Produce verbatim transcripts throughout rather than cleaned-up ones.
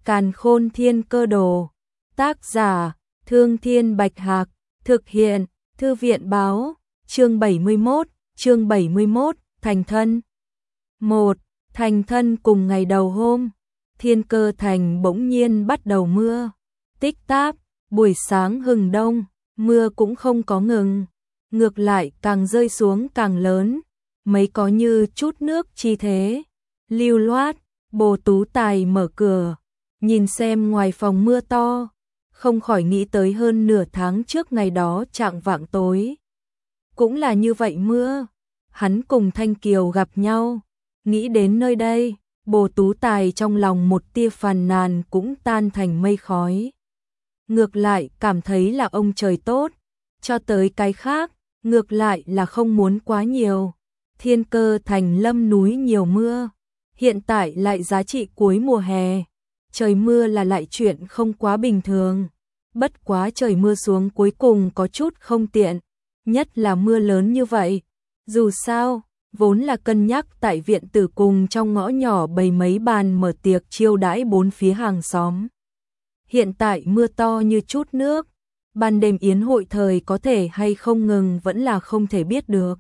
Càn Khôn Thiên Cơ Đồ. Tác giả: Thương Thiên Bạch Hạc. Thực hiện: Thư viện Báo. Chương bảy mươi mốt, chương bảy mươi mốt, thành thân. một. Thành thân cùng ngày đầu hôm, Thiên Cơ Thành bỗng nhiên bắt đầu mưa. Tích táp, buổi sáng hừng đông, mưa cũng không có ngừng, ngược lại càng rơi xuống càng lớn, mấy có như chút nước chi thế. Lưu loát, Bồ Tú Tài mở cửa, nhìn xem ngoài phòng mưa to, không khỏi nghĩ tới hơn nửa tháng trước ngày đó chạng vạng tối. Cũng là như vậy mưa, hắn cùng Thanh Kiều gặp nhau, nghĩ đến nơi đây, Bồ Tú Tài trong lòng một tia phàn nàn cũng tan thành mây khói. Ngược lại cảm thấy là ông trời tốt, cho tới cái khác, ngược lại là không muốn quá nhiều. Thiên Cơ Thành lâm núi nhiều mưa, hiện tại lại giá trị cuối mùa hè, trời mưa là lại chuyện không quá bình thường. Bất quá trời mưa xuống cuối cùng có chút không tiện, nhất là mưa lớn như vậy. Dù sao, vốn là cân nhắc tại viện tử cùng trong ngõ nhỏ bày mấy bàn mở tiệc chiêu đãi bốn phía hàng xóm. Hiện tại mưa to như chút nước, ban đêm yến hội thời có thể hay không ngừng vẫn là không thể biết được.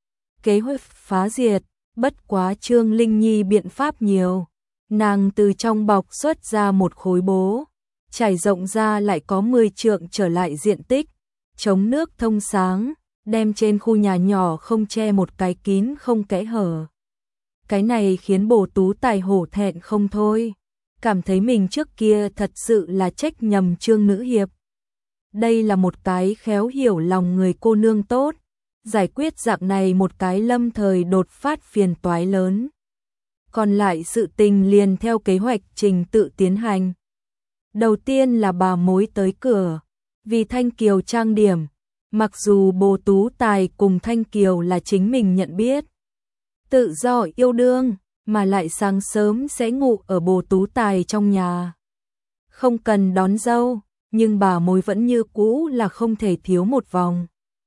Kế hoạch phá diệt, bất quá Trương Linh Nhi biện pháp nhiều. Nàng từ trong bọc xuất ra một khối bố, trải rộng ra lại có mười trượng trở lại diện tích, chống nước thông sáng, đem trên khu nhà nhỏ không che một cái kín không kẽ hở. Cái này khiến Bồ Tú Tài hổ thẹn không thôi, cảm thấy mình trước kia thật sự là trách nhầm Trương nữ hiệp. Đây là một cái khéo hiểu lòng người cô nương tốt, giải quyết dạng này một cái lâm thời đột phát phiền toái lớn. Còn lại sự tình liền theo kế hoạch trình tự tiến hành. Đầu tiên là bà mối tới cửa, vì Thanh Kiều trang điểm, mặc dù Bồ Tú Tài cùng Thanh Kiều là chính mình nhận biết. Tự do yêu đương, mà lại sáng sớm sẽ ngủ ở Bồ Tú Tài trong nhà. Không cần đón dâu, nhưng bà mối vẫn như cũ là không thể thiếu một vòng.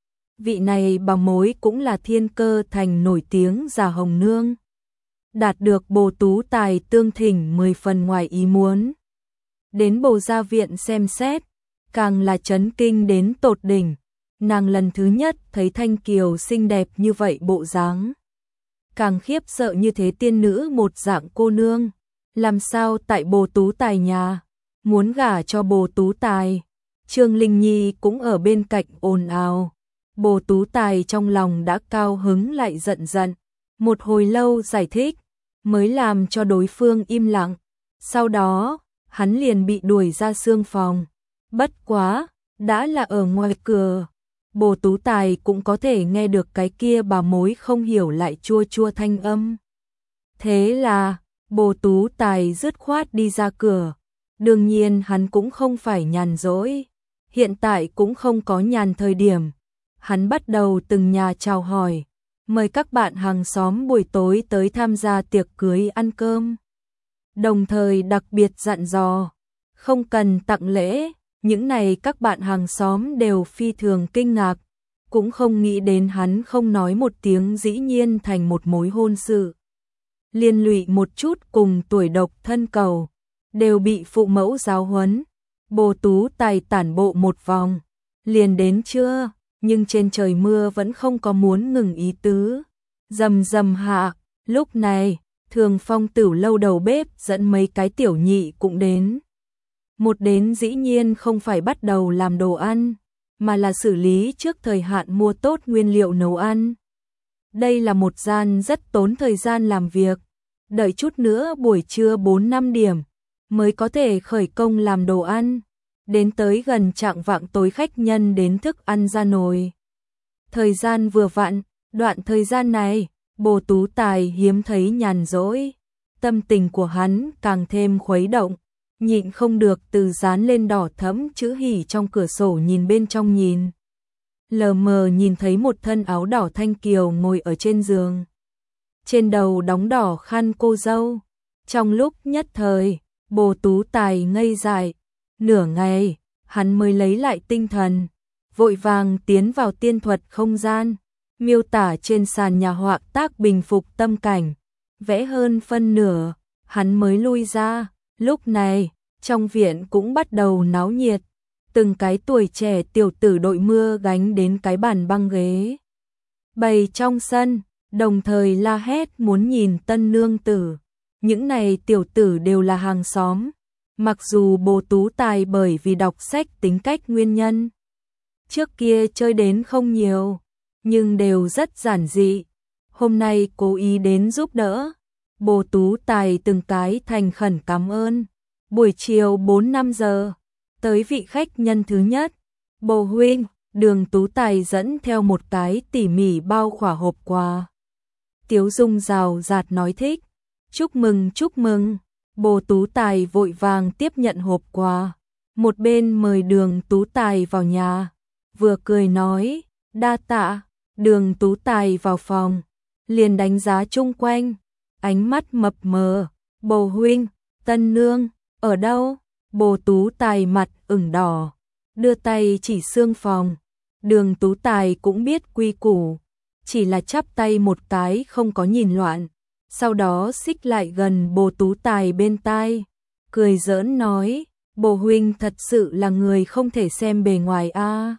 Vị này bà mối cũng là Thiên Cơ Thành nổi tiếng già hồng nương. Đạt được Bồ Tú Tài tương thỉnh mười phần ngoài ý muốn. Đến Bồ gia viện xem xét, càng là chấn kinh đến tột đỉnh. Nàng lần thứ nhất thấy Thanh Kiều xinh đẹp như vậy bộ dáng, càng khiếp sợ như thế tiên nữ một dạng cô nương, làm sao tại Bồ Tú Tài nhà, muốn gả cho Bồ Tú Tài. Trương Linh Nhi cũng ở bên cạnh ồn ào. Bồ Tú Tài trong lòng đã cao hứng lại giận giận, một hồi lâu giải thích, mới làm cho đối phương im lặng. Sau đó, hắn liền bị đuổi ra xương phòng. Bất quá, đã là ở ngoài cửa, Bồ Tú Tài cũng có thể nghe được cái kia bà mối không hiểu lại chua chua thanh âm. Thế là, Bồ Tú Tài dứt khoát đi ra cửa. Đương nhiên hắn cũng không phải nhàn rỗi, hiện tại cũng không có nhàn thời điểm. Hắn bắt đầu từng nhà chào hỏi, mời các bạn hàng xóm buổi tối tới tham gia tiệc cưới ăn cơm. Đồng thời đặc biệt dặn dò, không cần tặng lễ, những này các bạn hàng xóm đều phi thường kinh ngạc, cũng không nghĩ đến hắn không nói một tiếng dĩ nhiên thành một mối hôn sự. Liên lụy một chút cùng tuổi độc thân cầu, đều bị phụ mẫu giáo huấn. Bồ Tú Tài tản bộ một vòng, liền đến trưa, nhưng trên trời mưa vẫn không có muốn ngừng ý tứ. Rầm rầm hạ, lúc này, Thường Phong Tửu lâu đầu bếp dẫn mấy cái tiểu nhị cũng đến. Một đến dĩ nhiên không phải bắt đầu làm đồ ăn, mà là xử lý trước thời hạn mua tốt nguyên liệu nấu ăn. Đây là một gian rất tốn thời gian làm việc, đợi chút nữa buổi trưa bốn năm điểm mới có thể khởi công làm đồ ăn. Đến tới gần chạng vạng tối khách nhân đến thức ăn ra nồi. Thời gian vừa vặn, đoạn thời gian này, Bồ Tú Tài hiếm thấy nhàn rỗi, tâm tình của hắn càng thêm khuấy động, nhịn không được từ dán lên đỏ thẫm chữ hỉ trong cửa sổ nhìn bên trong nhìn. Lờ mờ nhìn thấy một thân áo đỏ Thanh Kiều ngồi ở trên giường. Trên đầu đóng đỏ khăn cô dâu. Trong lúc nhất thời, Bồ Tú Tài ngây dại. Nửa ngày, hắn mới lấy lại tinh thần, vội vàng tiến vào tiên thuật không gian, miêu tả trên sàn nhà họa tác bình phục tâm cảnh, vẽ hơn phân nửa, hắn mới lui ra. Lúc này, Trong viện cũng bắt đầu náo nhiệt, từng cái tuổi trẻ tiểu tử đội mưa gánh đến cái bàn băng ghế bày trong sân, đồng thời la hét muốn nhìn tân nương tử. Những này tiểu tử đều là hàng xóm, mặc dù Bồ Tú Tài bởi vì đọc sách tính cách nguyên nhân trước kia chơi đến không nhiều, nhưng đều rất giản dị. Hôm nay cố ý đến giúp đỡ. Bồ Tú Tài từng cái thành khẩn cảm ơn. Buổi chiều bốn năm giờ, tới vị khách nhân thứ nhất. Bồ huynh, Đường Tú Tài dẫn theo một cái tỉ mỉ bao khỏa hộp quà. Tiếu Dung rào rạt nói thích. Chúc mừng, chúc mừng. Bồ Tú Tài vội vàng tiếp nhận hộp quà. Một bên mời Đường Tú Tài vào nhà, vừa cười nói, đa tạ. Đường Tú Tài vào phòng, liền đánh giá chung quanh, ánh mắt mập mờ. Bồ huynh, tân nương, ở đâu? Bồ Tú Tài mặt ửng đỏ, đưa tay chỉ xương phòng. Đường Tú Tài cũng biết quy củ, chỉ là chắp tay một cái không có nhìn loạn. Sau đó xích lại gần Bồ Tú Tài bên tai, cười giỡn nói, Bồ huynh thật sự là người không thể xem bề ngoài a. À.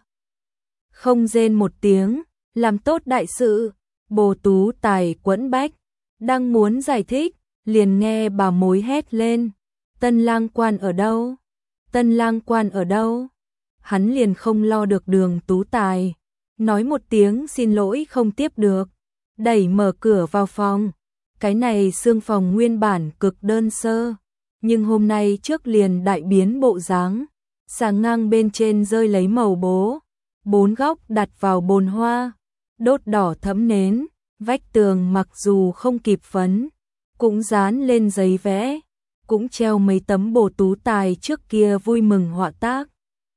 Không rên một tiếng, làm tốt đại sự. Bồ Tú Tài quẫn bách, đang muốn giải thích, liền nghe bà mối hét lên, tân lang quan ở đâu? Tân lang quan ở đâu? Hắn liền không lo được Đường Tú Tài, nói một tiếng xin lỗi không tiếp được, đẩy mở cửa vào phòng. Cái này xương phòng nguyên bản cực đơn sơ, nhưng hôm nay trước liền đại biến bộ dáng. Sàng ngang bên trên rơi lấy màu bố, bốn góc đặt vào bồn hoa, đốt đỏ thẫm nến, vách tường mặc dù không kịp phấn, cũng dán lên giấy vẽ, cũng treo mấy tấm Bồ Tú Tài trước kia vui mừng họa tác.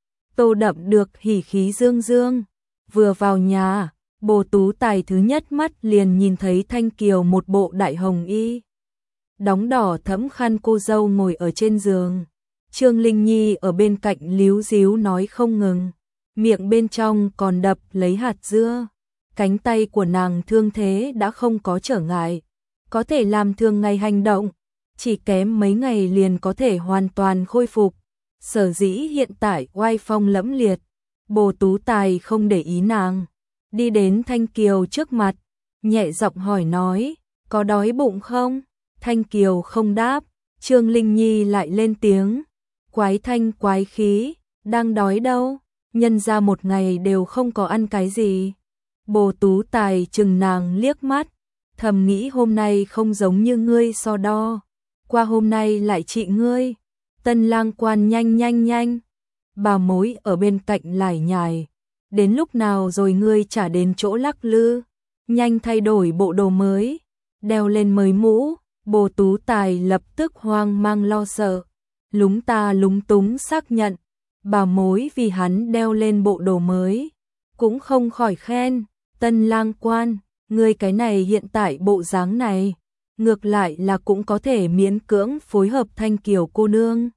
Tô đậm được hỉ khí dương dương. Vừa vào nhà, Bồ Tú Tài thứ nhất mắt liền nhìn thấy Thanh Kiều một bộ đại hồng y, đóng đỏ thẫm khăn cô dâu ngồi ở trên giường. Trương Linh Nhi ở bên cạnh líu díu nói không ngừng, miệng bên trong còn đập lấy hạt dưa. Cánh tay của nàng thương thế đã không có trở ngại, có thể làm thường ngày hành động, chỉ kém mấy ngày liền có thể hoàn toàn khôi phục. Sở dĩ hiện tại oai phong lẫm liệt, Bồ Tú Tài không để ý nàng, đi đến Thanh Kiều trước mặt, nhẹ giọng hỏi nói, có đói bụng không? Thanh Kiều không đáp, Trương Linh Nhi lại lên tiếng, quái thanh quái khí, đang đói đâu, nhân ra một ngày đều không có ăn cái gì. Bồ Tú Tài chừng nàng liếc mắt, thầm nghĩ hôm nay không giống như ngươi so đo, qua hôm nay lại trị ngươi. Tân lang quan nhanh nhanh nhanh, bà mối ở bên cạnh lải nhải, đến lúc nào rồi ngươi trả đến chỗ lắc lư, nhanh thay đổi bộ đồ mới, đeo lên mới mũ. Bồ Tú Tài lập tức hoang mang lo sợ, lúng ta lúng túng xác nhận, bà mối vì hắn đeo lên bộ đồ mới, cũng không khỏi khen, tân lang quan, ngươi cái này hiện tại bộ dáng này, ngược lại là cũng có thể miễn cưỡng phối hợp Thanh Kiều cô nương.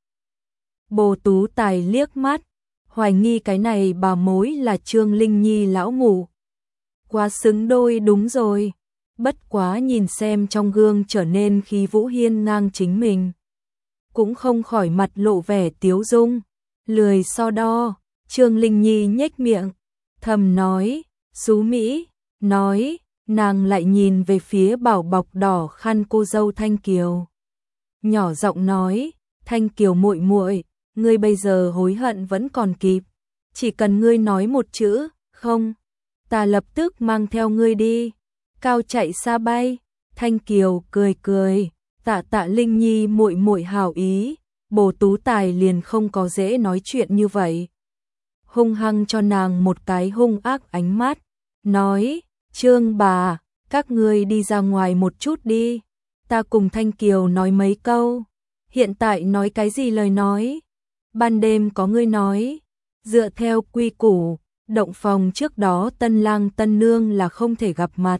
Bồ Tú Tài liếc mắt, hoài nghi cái này bà mối là Trương Linh Nhi lão mụ. Quá xứng đôi đúng rồi, bất quá nhìn xem trong gương trở nên khí vũ hiên ngang chính mình, cũng không khỏi mặt lộ vẻ tiếu dung, lười so đo. Trương Linh Nhi nhếch miệng, thầm nói, xú Mỹ, nói, nàng lại nhìn về phía bảo bọc đỏ khăn cô dâu Thanh Kiều. Nhỏ giọng nói, Thanh Kiều muội muội, ngươi bây giờ hối hận vẫn còn kịp, chỉ cần ngươi nói một chữ, không, ta lập tức mang theo ngươi đi, cao chạy xa bay. Thanh Kiều cười cười, tạ tạ Linh Nhi muội muội hảo ý. Bồ Tú Tài liền không có dễ nói chuyện như vậy, hung hăng cho nàng một cái hung ác ánh mắt, nói, Trương bà, các ngươi đi ra ngoài một chút đi, ta cùng Thanh Kiều nói mấy câu. Hiện tại nói cái gì lời nói, ban đêm có ngươi nói, dựa theo quy củ, động phòng trước đó tân lang tân nương là không thể gặp mặt.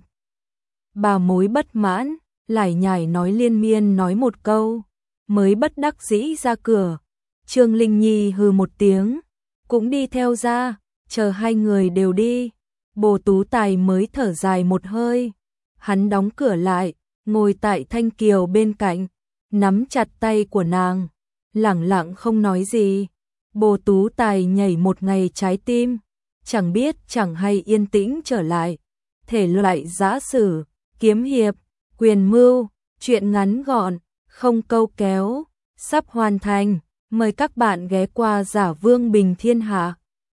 Bà mối bất mãn, lải nhải nói liên miên nói một câu, mới bất đắc dĩ ra cửa. Trương Linh Nhi hừ một tiếng, cũng đi theo ra, chờ hai người đều đi. Bồ Tú Tài mới thở dài một hơi, hắn đóng cửa lại, ngồi tại Thanh Kiều bên cạnh, nắm chặt tay của nàng, lẳng lặng không nói gì. Bồ Tú Tài nhảy một ngày trái tim, chẳng biết chẳng hay yên tĩnh trở lại. Thể loại giã sử, kiếm hiệp, quyền mưu, truyện ngắn gọn, không câu kéo, sắp hoàn thành. Mời các bạn ghé qua Giả Vương Bình Thiên Hạ.